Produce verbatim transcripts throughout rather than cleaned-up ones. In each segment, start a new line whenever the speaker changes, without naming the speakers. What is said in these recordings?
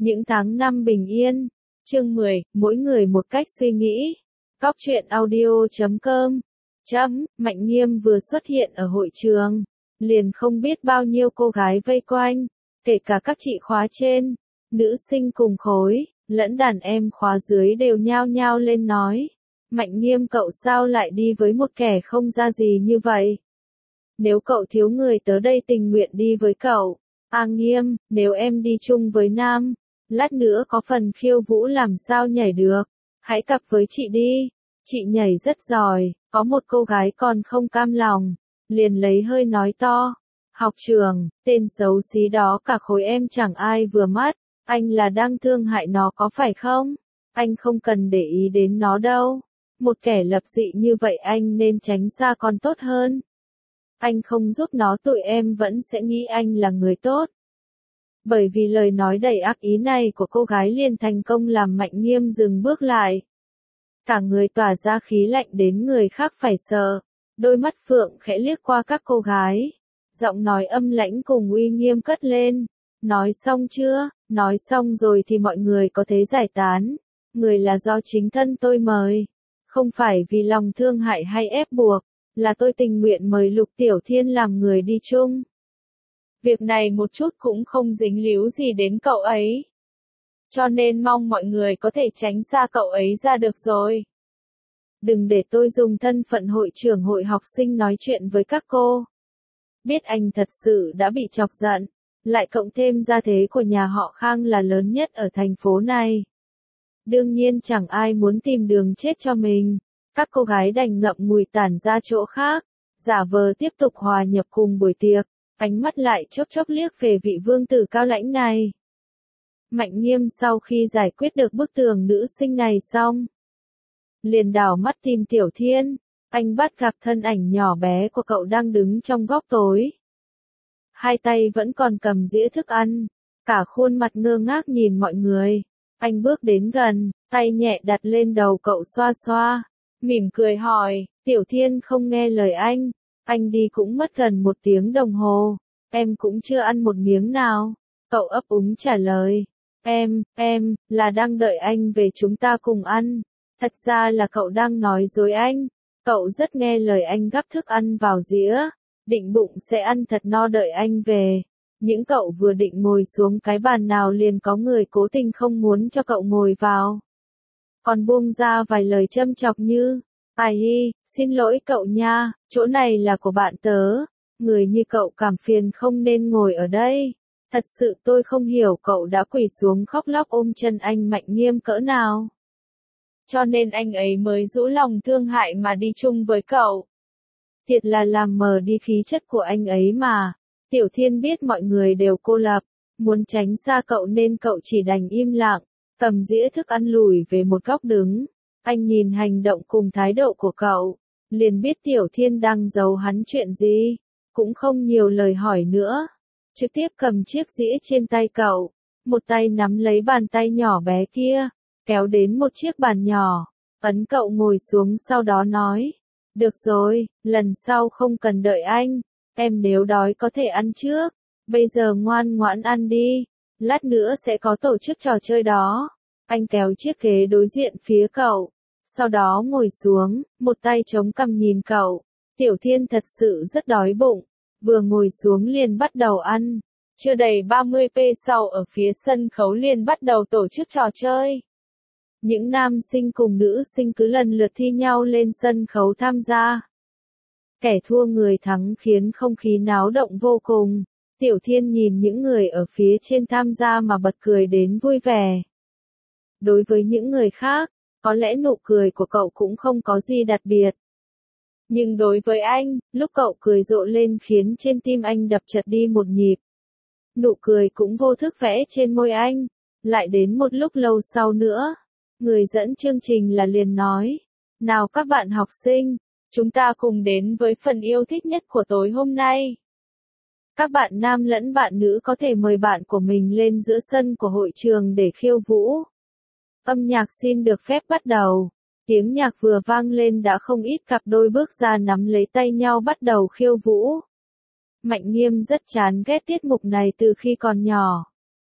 Những tháng năm bình yên. Chương mười, mỗi người một cách suy nghĩ. Góc truyện audio chấm com. Chấm, Mạnh Nghiêm vừa xuất hiện ở hội trường. Liền không biết bao nhiêu cô gái vây quanh. Kể cả các chị khóa trên, nữ sinh cùng khối, lẫn đàn em khóa dưới đều nhao nhao lên nói. Mạnh Nghiêm cậu sao lại đi với một kẻ không ra gì như vậy? Nếu cậu thiếu người tớ đây tình nguyện đi với cậu. A Nghiêm, nếu em đi chung với nam, lát nữa có phần khiêu vũ làm sao nhảy được, hãy cặp với chị đi, chị nhảy rất giỏi. Có một cô gái còn không cam lòng, liền lấy hơi nói to. Học trường, tên xấu xí đó cả khối em chẳng ai vừa mắt, anh là đang thương hại nó có phải không? Anh không cần để ý đến nó đâu, một kẻ lập dị như vậy anh nên tránh xa còn tốt hơn. Anh không giúp nó tụi em vẫn sẽ nghĩ anh là người tốt. Bởi vì lời nói đầy ác ý này của cô gái liền thành công làm Mạnh Nghiêm dừng bước lại. Cả người tỏa ra khí lạnh đến người khác phải sợ, đôi mắt phượng khẽ liếc qua các cô gái. Giọng nói âm lãnh cùng uy nghiêm cất lên. Nói xong chưa? Nói xong rồi thì mọi người có thể giải tán. Người là do chính thân tôi mời. Không phải vì lòng thương hại hay ép buộc, là tôi tình nguyện mời Lục Tiểu Thiên làm người đi chung. Việc này một chút cũng không dính líu gì đến cậu ấy. Cho nên mong mọi người có thể tránh xa cậu ấy ra được rồi. Đừng để tôi dùng thân phận hội trưởng hội học sinh nói chuyện với các cô. Biết anh thật sự đã bị chọc giận, lại cộng thêm gia thế của nhà họ Khang là lớn nhất ở thành phố này. Đương nhiên chẳng ai muốn tìm đường chết cho mình, các cô gái đành ngậm ngùi tản ra chỗ khác, giả vờ tiếp tục hòa nhập cùng buổi tiệc, ánh mắt lại chốc chốc liếc về vị vương tử cao lãnh này. Mạnh Nghiêm sau khi giải quyết được bức tường nữ sinh này xong, liền đảo mắt tìm Tiểu Thiên. Anh bắt gặp thân ảnh nhỏ bé của cậu đang đứng trong góc tối. Hai tay vẫn còn cầm dĩa thức ăn, cả khuôn mặt ngơ ngác nhìn mọi người. Anh bước đến gần, tay nhẹ đặt lên đầu cậu xoa xoa, mỉm cười hỏi, Tiểu Thiên không nghe lời anh, anh đi cũng mất gần một tiếng đồng hồ, em cũng chưa ăn một miếng nào. Cậu ấp úng trả lời, em, em, là đang đợi anh về chúng ta cùng ăn. Thật ra là cậu đang nói dối anh. Cậu rất nghe lời anh gắp thức ăn vào dĩa, định bụng sẽ ăn thật no đợi anh về. Những cậu vừa định ngồi xuống cái bàn nào liền có người cố tình không muốn cho cậu ngồi vào. Còn buông ra vài lời châm chọc như, ai hi, xin lỗi cậu nha, chỗ này là của bạn tớ, người như cậu cảm phiền không nên ngồi ở đây. Thật sự tôi không hiểu cậu đã quỳ xuống khóc lóc ôm chân anh Mạnh Nghiêm cỡ nào. Cho nên anh ấy mới rũ lòng thương hại mà đi chung với cậu. Thiệt là làm mờ đi khí chất của anh ấy mà. Tiểu Thiên biết mọi người đều cô lập, muốn tránh xa cậu nên cậu chỉ đành im lặng, cầm dĩa thức ăn lùi về một góc đứng. Anh nhìn hành động cùng thái độ của cậu, liền biết Tiểu Thiên đang giấu hắn chuyện gì, cũng không nhiều lời hỏi nữa. Trực tiếp cầm chiếc dĩa trên tay cậu, một tay nắm lấy bàn tay nhỏ bé kia, kéo đến một chiếc bàn nhỏ, ấn cậu ngồi xuống sau đó nói, được rồi, lần sau không cần đợi anh, em nếu đói có thể ăn trước, bây giờ ngoan ngoãn ăn đi, lát nữa sẽ có tổ chức trò chơi đó. Anh kéo chiếc ghế đối diện phía cậu, sau đó ngồi xuống, một tay chống cằm nhìn cậu. Tiểu Thiên thật sự rất đói bụng, vừa ngồi xuống liền bắt đầu ăn, chưa đầy ba mươi phút sau ở phía sân khấu liền bắt đầu tổ chức trò chơi. Những nam sinh cùng nữ sinh cứ lần lượt thi nhau lên sân khấu tham gia. Kẻ thua người thắng khiến không khí náo động vô cùng. Tiểu Thiên nhìn những người ở phía trên tham gia mà bật cười đến vui vẻ. Đối với những người khác, có lẽ nụ cười của cậu cũng không có gì đặc biệt. Nhưng đối với anh, lúc cậu cười rộ lên khiến trên tim anh đập chật đi một nhịp. Nụ cười cũng vô thức vẽ trên môi anh. Lại đến một lúc lâu sau nữa, người dẫn chương trình là liền nói, nào các bạn học sinh, chúng ta cùng đến với phần yêu thích nhất của tối hôm nay. Các bạn nam lẫn bạn nữ có thể mời bạn của mình lên giữa sân của hội trường để khiêu vũ. Âm nhạc xin được phép bắt đầu. Tiếng nhạc vừa vang lên đã không ít cặp đôi bước ra nắm lấy tay nhau bắt đầu khiêu vũ. Mạnh Nghiêm rất chán ghét tiết mục này từ khi còn nhỏ.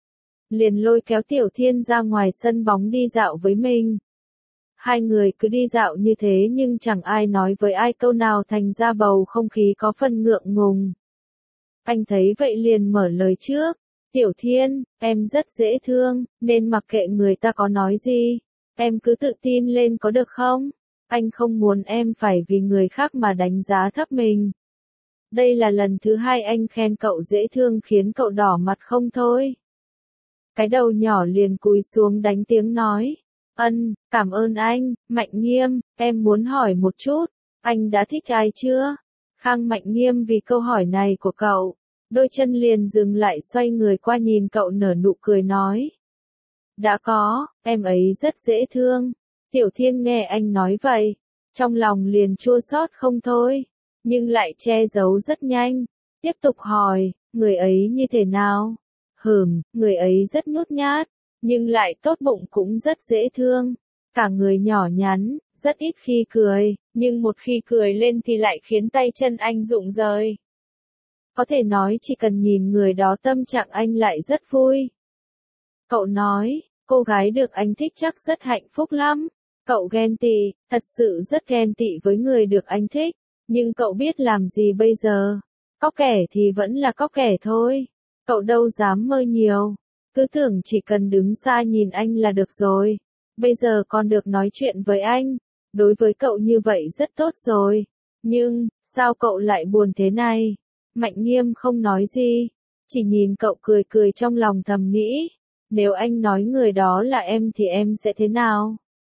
liền lôi kéo Tiểu Thiên ra ngoài sân bóng đi dạo với mình. Hai người cứ đi dạo như thế nhưng chẳng ai nói với ai câu nào, thành ra bầu không khí có phần ngượng ngùng. Anh thấy vậy liền mở lời trước. Tiểu Thiên, em rất dễ thương, nên mặc kệ người ta có nói gì, em cứ tự tin lên có được không? Anh không muốn em phải vì người khác mà đánh giá thấp mình. Đây là lần thứ hai anh khen cậu dễ thương khiến cậu đỏ mặt không thôi. Cái đầu nhỏ liền cúi xuống đánh tiếng nói. Ân, cảm ơn anh, Mạnh Nghiêm, em muốn hỏi một chút, anh đã thích ai chưa? Khang Mạnh Nghiêm vì câu hỏi này của cậu, đôi chân liền dừng lại, xoay người qua nhìn cậu nở nụ cười nói. Đã có, em ấy rất dễ thương. Tiểu Thiên nghe anh nói vậy, trong lòng liền chua xót không thôi, nhưng lại che giấu rất nhanh. Tiếp tục hỏi, người ấy như thế nào? Hừm, người ấy rất nhút nhát, nhưng lại tốt bụng, cũng rất dễ thương. Cả người nhỏ nhắn, rất ít khi cười, nhưng một khi cười lên thì lại khiến tay chân anh rụng rời. Có thể nói chỉ cần nhìn người đó tâm trạng anh lại rất vui. Cậu nói, cô gái được anh thích chắc rất hạnh phúc lắm. Cậu ghen tị, thật sự rất ghen tị với người được anh thích, nhưng cậu biết làm gì bây giờ? Có kẻ thì vẫn là có kẻ thôi. Cậu đâu dám mơ nhiều, cứ tưởng chỉ cần đứng xa nhìn anh là được rồi. Bây giờ còn được nói chuyện với anh, đối với cậu như vậy rất tốt rồi. Nhưng, sao cậu lại buồn thế này? Mạnh Nghiêm không nói gì, chỉ nhìn cậu cười cười, trong lòng thầm nghĩ, nếu anh nói người đó là em thì em sẽ thế nào?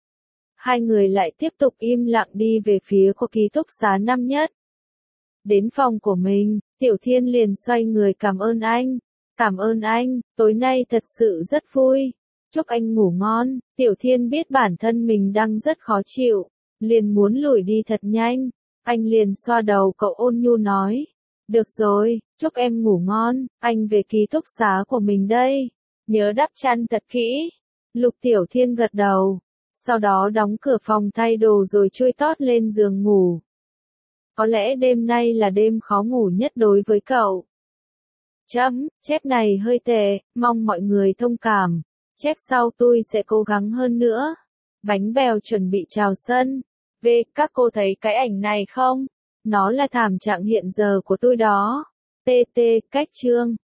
Hai người lại tiếp tục im lặng đi về phía của ký túc xá năm nhất. Đến phòng của mình, Tiểu Thiên liền xoay người cảm ơn anh. Cảm ơn anh, tối nay thật sự rất vui. Chúc anh ngủ ngon. Tiểu Thiên biết bản thân mình đang rất khó chịu, liền muốn lủi đi thật nhanh. Anh liền xoa đầu cậu ôn nhu nói. Được rồi, chúc em ngủ ngon, anh về ký túc xá của mình đây. Nhớ đắp chăn thật kỹ. Lục Tiểu Thiên gật đầu, sau đó đóng cửa phòng thay đồ rồi chui tót lên giường ngủ. Có lẽ đêm nay là đêm khó ngủ nhất đối với cậu. Chấm, chép này hơi tệ, mong mọi người thông cảm. Chép sau tôi sẽ cố gắng hơn nữa. Bánh bèo chuẩn bị chào sân. V, các cô thấy cái ảnh này không? Nó là thảm trạng hiện giờ của tôi đó. tê tê, cách chương.